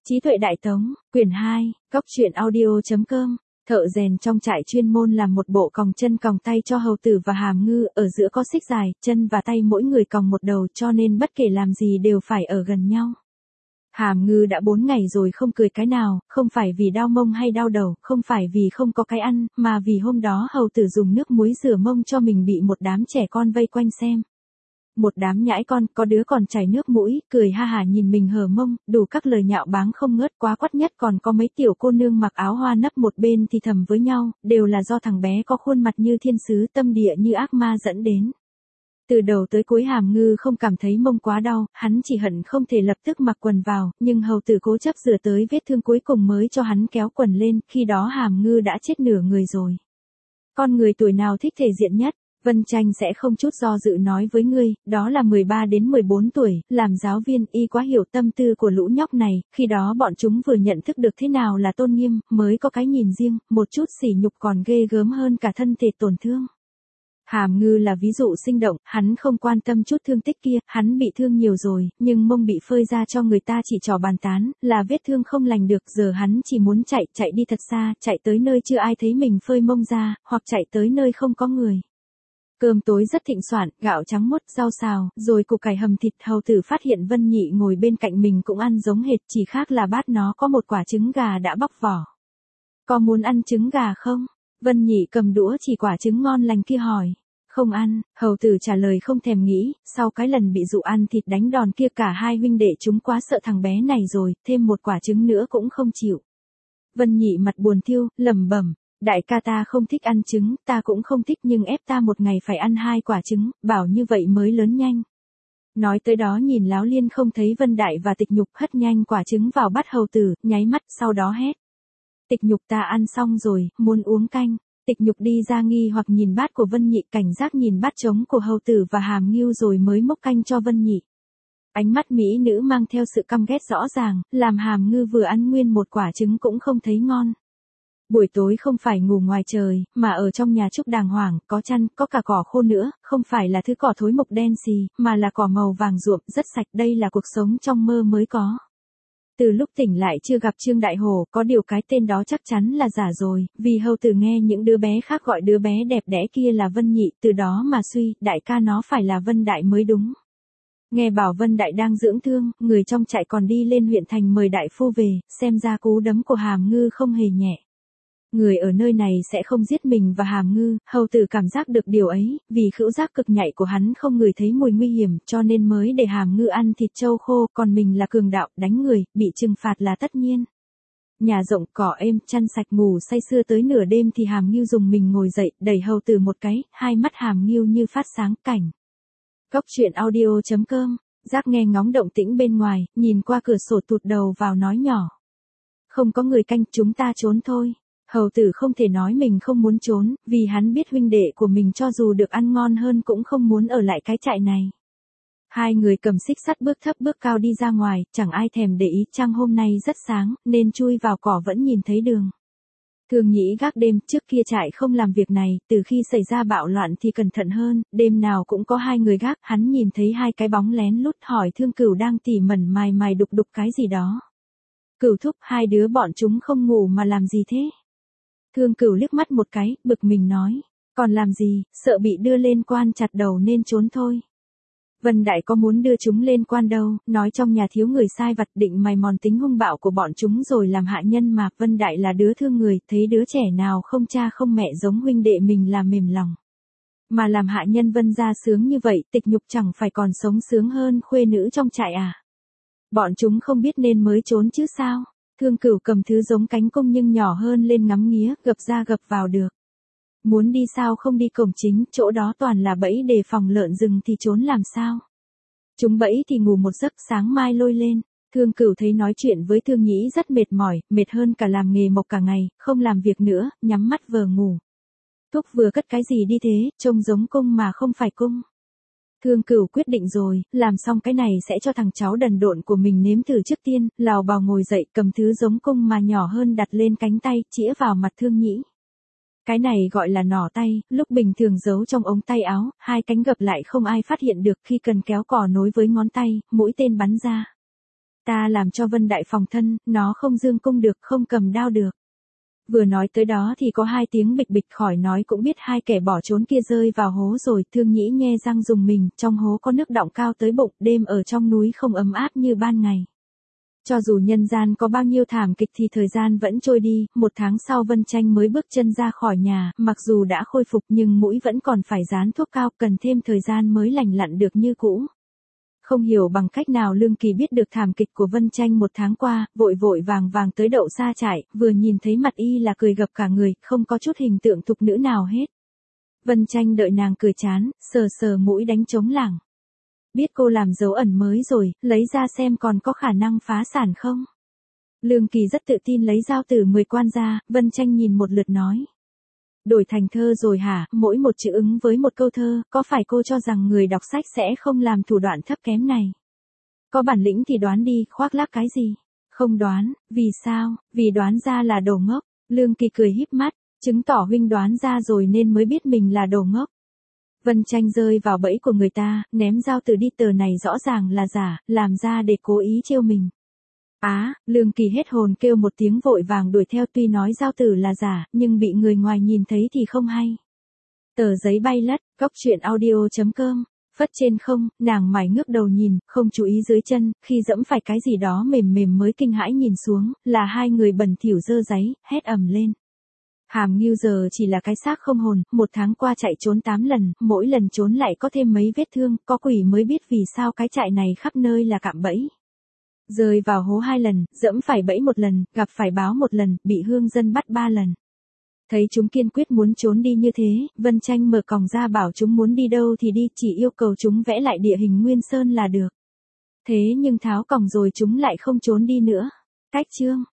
Trí tuệ đại tống, quyển 2, Cóc truyện audio.com. Thợ rèn trong trại chuyên môn làm một bộ còng chân còng tay cho hầu tử và hàm ngư, ở giữa có xích dài, chân và tay mỗi người còng một đầu, cho nên bất kể làm gì đều phải ở gần nhau. Hàm ngư đã 4 ngày rồi không cười cái nào, không phải vì đau mông hay đau đầu, không phải vì không có cái ăn, mà vì hôm đó hầu tử dùng nước muối rửa mông cho mình bị một đám trẻ con vây quanh xem. Một đám nhãi con, có đứa còn chảy nước mũi, cười ha hả nhìn mình hở mông, đủ các lời nhạo báng không ngớt, quá quắt nhất còn có mấy tiểu cô nương mặc áo hoa nấp một bên thì thầm với nhau, đều là do thằng bé có khuôn mặt như thiên sứ, tâm địa như ác ma dẫn đến. Từ đầu tới cuối hàm ngư không cảm thấy mông quá đau, hắn chỉ hận không thể lập tức mặc quần vào, nhưng hầu tử cố chấp rửa tới vết thương cuối cùng mới cho hắn kéo quần lên, khi đó hàm ngư đã chết nửa người rồi. Con người tuổi nào thích thể diện nhất? Vân Tranh sẽ không chút do dự nói với ngươi, đó là 13 đến 14 tuổi, làm giáo viên y quá hiểu tâm tư của lũ nhóc này, khi đó bọn chúng vừa nhận thức được thế nào là tôn nghiêm, mới có cái nhìn riêng, một chút sỉ nhục còn ghê gớm hơn cả thân thể tổn thương. Hàm ngư là ví dụ sinh động, hắn không quan tâm chút thương tích kia, hắn bị thương nhiều rồi, nhưng mông bị phơi ra cho người ta chỉ trỏ bàn tán, là vết thương không lành được, giờ hắn chỉ muốn chạy đi thật xa, chạy tới nơi chưa ai thấy mình phơi mông ra, hoặc chạy tới nơi không có người. Cơm tối rất thịnh soạn, gạo trắng mốt, rau xào, rồi củ cải hầm thịt. Hầu tử phát hiện Vân Nhị ngồi bên cạnh mình cũng ăn giống hệt, chỉ khác là bát nó có một quả trứng gà đã bóc vỏ. Có muốn ăn trứng gà không? Vân Nhị cầm đũa chỉ quả trứng ngon lành kia hỏi. Không ăn, hầu tử trả lời không thèm nghĩ, sau cái lần bị dụ ăn thịt đánh đòn kia cả hai huynh đệ chúng quá sợ thằng bé này rồi, thêm một quả trứng nữa cũng không chịu. Vân Nhị mặt buồn thiêu, lẩm bẩm. Đại ca ta không thích ăn trứng, ta cũng không thích nhưng ép ta một ngày phải ăn 2 quả trứng, bảo như vậy mới lớn nhanh. Nói tới đó nhìn Láo Liên không thấy Vân Đại và Tịch Nhục, hất nhanh quả trứng vào bát hầu tử, nháy mắt, sau đó hét. Tịch Nhục ta ăn xong rồi, muốn uống canh. Tịch Nhục đi ra nghi hoặc nhìn bát của Vân Nhị, cảnh giác nhìn bát trống của hầu tử và hàm ngưu rồi mới múc canh cho Vân Nhị. Ánh mắt mỹ nữ mang theo sự căm ghét rõ ràng, làm hàm ngư vừa ăn nguyên một quả trứng cũng không thấy ngon. Buổi tối không phải ngủ ngoài trời, mà ở trong nhà trúc đàng hoàng, có chăn, có cả cỏ khô nữa, không phải là thứ cỏ thối mộc đen xì, mà là cỏ màu vàng ruộm, rất sạch, đây là cuộc sống trong mơ mới có. Từ lúc tỉnh lại chưa gặp Trương Đại Hổ, có điều cái tên đó chắc chắn là giả rồi, vì hầu tử nghe những đứa bé khác gọi đứa bé đẹp đẽ kia là Vân Nhị, từ đó mà suy, đại ca nó phải là Vân Đại mới đúng. Nghe bảo Vân Đại đang dưỡng thương, người trong trại còn đi lên huyện thành mời đại phu về, xem ra cú đấm của hàm ngư không hề nhẹ. Người ở nơi này sẽ không giết mình và hàm ngư, hầu tử cảm giác được điều ấy, vì khứu giác cực nhạy của hắn không ngửi thấy mùi nguy hiểm, cho nên mới để hàm ngư ăn thịt trâu khô, còn mình là cường đạo, đánh người, bị trừng phạt là tất nhiên. Nhà rộng, cỏ êm, chăn sạch, ngủ say sưa tới nửa đêm thì hàm ngưu dùng mình ngồi dậy, đẩy hầu tử một cái, hai mắt hàm ngưu như phát sáng cảnh. Cóc truyện audio.com, Giác nghe ngóng động tĩnh bên ngoài, nhìn qua cửa sổ tụt đầu vào nói nhỏ. Không có người canh, chúng ta trốn thôi. Hầu tử không thể nói mình không muốn trốn, vì hắn biết huynh đệ của mình cho dù được ăn ngon hơn cũng không muốn ở lại cái trại này. Hai người cầm xích sắt bước thấp bước cao đi ra ngoài, chẳng ai thèm để ý, trăng hôm nay rất sáng, nên chui vào cỏ vẫn nhìn thấy đường. Thường Nhĩ gác đêm, trước kia trại không làm việc này, từ khi xảy ra bạo loạn thì cẩn thận hơn, đêm nào cũng có 2 người gác, hắn nhìn thấy 2 cái bóng lén lút, hỏi Thương Cửu đang tỉ mẩn mài đục cái gì đó. Cửu thúc, 2 đứa bọn chúng không ngủ mà làm gì thế? Thương Cửu liếc mắt một cái, bực mình nói, còn làm gì, sợ bị đưa lên quan chặt đầu nên trốn thôi. Vân Đại có muốn đưa chúng lên quan đâu, nói trong nhà thiếu người sai vặt, định mài mòn tính hung bạo của bọn chúng rồi làm hạ nhân mà. Vân Đại là đứa thương người, thấy đứa trẻ nào không cha không mẹ giống huynh đệ mình là mềm lòng. Mà làm hạ nhân Vân gia sướng như vậy, Tịch Nhục chẳng phải còn sống sướng hơn khuê nữ trong trại à. Bọn chúng không biết nên mới trốn chứ sao. Thương Cửu cầm thứ giống cánh cung nhưng nhỏ hơn lên ngắm nghía, gập ra gập vào được. Muốn đi sao không đi cổng chính, chỗ đó toàn là bẫy đề phòng lợn rừng thì trốn làm sao. Chúng bẫy thì ngủ một giấc, sáng mai lôi lên. Thương Cửu thấy nói chuyện với Thương Nhĩ rất mệt mỏi, mệt hơn cả làm nghề mộc cả ngày, không làm việc nữa, nhắm mắt vờ ngủ. Thúc vừa cất cái gì đi thế, trông giống cung mà không phải cung. Thương Cửu quyết định rồi, làm xong cái này sẽ cho thằng cháu đần độn của mình nếm thử trước tiên, lào bào ngồi dậy cầm thứ giống cung mà nhỏ hơn đặt lên cánh tay, chĩa vào mặt Thương Nhĩ. Cái này gọi là nỏ tay, lúc bình thường giấu trong ống tay áo, 2 cánh gập lại không ai phát hiện được, khi cần kéo cò nối với ngón tay, mũi tên bắn ra. ta làm cho Vân Đại phòng thân, nó không dương cung được, không cầm đao được. Vừa nói tới đó thì có hai tiếng bịch bịch, khỏi nói cũng biết hai kẻ bỏ trốn kia rơi vào hố rồi. Thương Nhĩ nhe răng dùng mình, trong hố có nước đọng cao tới bụng, đêm ở trong núi không ấm áp như ban ngày. Cho dù nhân gian có bao nhiêu thảm kịch thì thời gian vẫn trôi đi, 1 tháng sau Vân Tranh mới bước chân ra khỏi nhà, mặc dù đã khôi phục nhưng mũi vẫn còn phải dán thuốc cao, cần thêm thời gian mới lành lặn được như cũ. Không hiểu bằng cách nào Lương Kỳ biết được thảm kịch của Vân Tranh 1 tháng qua, vội vội vàng vàng tới đậu xa trại, vừa nhìn thấy mặt y là cười gập cả người, không có chút hình tượng thục nữ nào hết. Vân Tranh đợi nàng cười chán, sờ sờ mũi đánh trống lảng. Biết cô làm dấu ẩn mới rồi, lấy ra xem còn có khả năng phá sản không. Lương Kỳ rất tự tin lấy dao tử 10 quan ra, Vân Tranh nhìn một lượt nói. Đổi thành thơ rồi hả, mỗi một chữ ứng với một câu thơ, có phải cô cho rằng người đọc sách sẽ không làm thủ đoạn thấp kém này? Có bản lĩnh thì đoán đi, khoác lác cái gì? Không đoán, vì sao? Vì đoán ra là đồ ngốc. Lương Kỳ cười híp mắt, chứng tỏ huynh đoán ra rồi nên mới biết mình là đồ ngốc. Vân Tranh rơi vào bẫy của người ta, ném dao từ đi, tờ này rõ ràng là giả, làm ra để cố ý trêu mình. Lương Kỳ hết hồn kêu một tiếng vội vàng đuổi theo, tuy nói dao tử là giả, nhưng bị người ngoài nhìn thấy thì không hay. Tờ giấy bay lất, Góc audio.com, phất trên không, nàng mải ngước đầu nhìn, không chú ý dưới chân, khi dẫm phải cái gì đó mềm mềm mới kinh hãi nhìn xuống, là hai người bẩn thỉu dơ dáy, hét ầm lên. Hàm Ngưu giờ chỉ là cái xác không hồn, 1 tháng qua chạy trốn 8 lần, mỗi lần trốn lại có thêm mấy vết thương, có quỷ mới biết vì sao cái trại này khắp nơi là cạm bẫy. Rơi vào hố 2 lần, dẫm phải bẫy 1 lần, gặp phải báo 1 lần, bị hương dân bắt 3 lần. Thấy chúng kiên quyết muốn trốn đi như thế, Vân Tranh mở còng ra bảo chúng muốn đi đâu thì đi, chỉ yêu cầu chúng vẽ lại địa hình Nguyên Sơn là được. Thế nhưng tháo còng rồi chúng lại không trốn đi nữa. Cách chương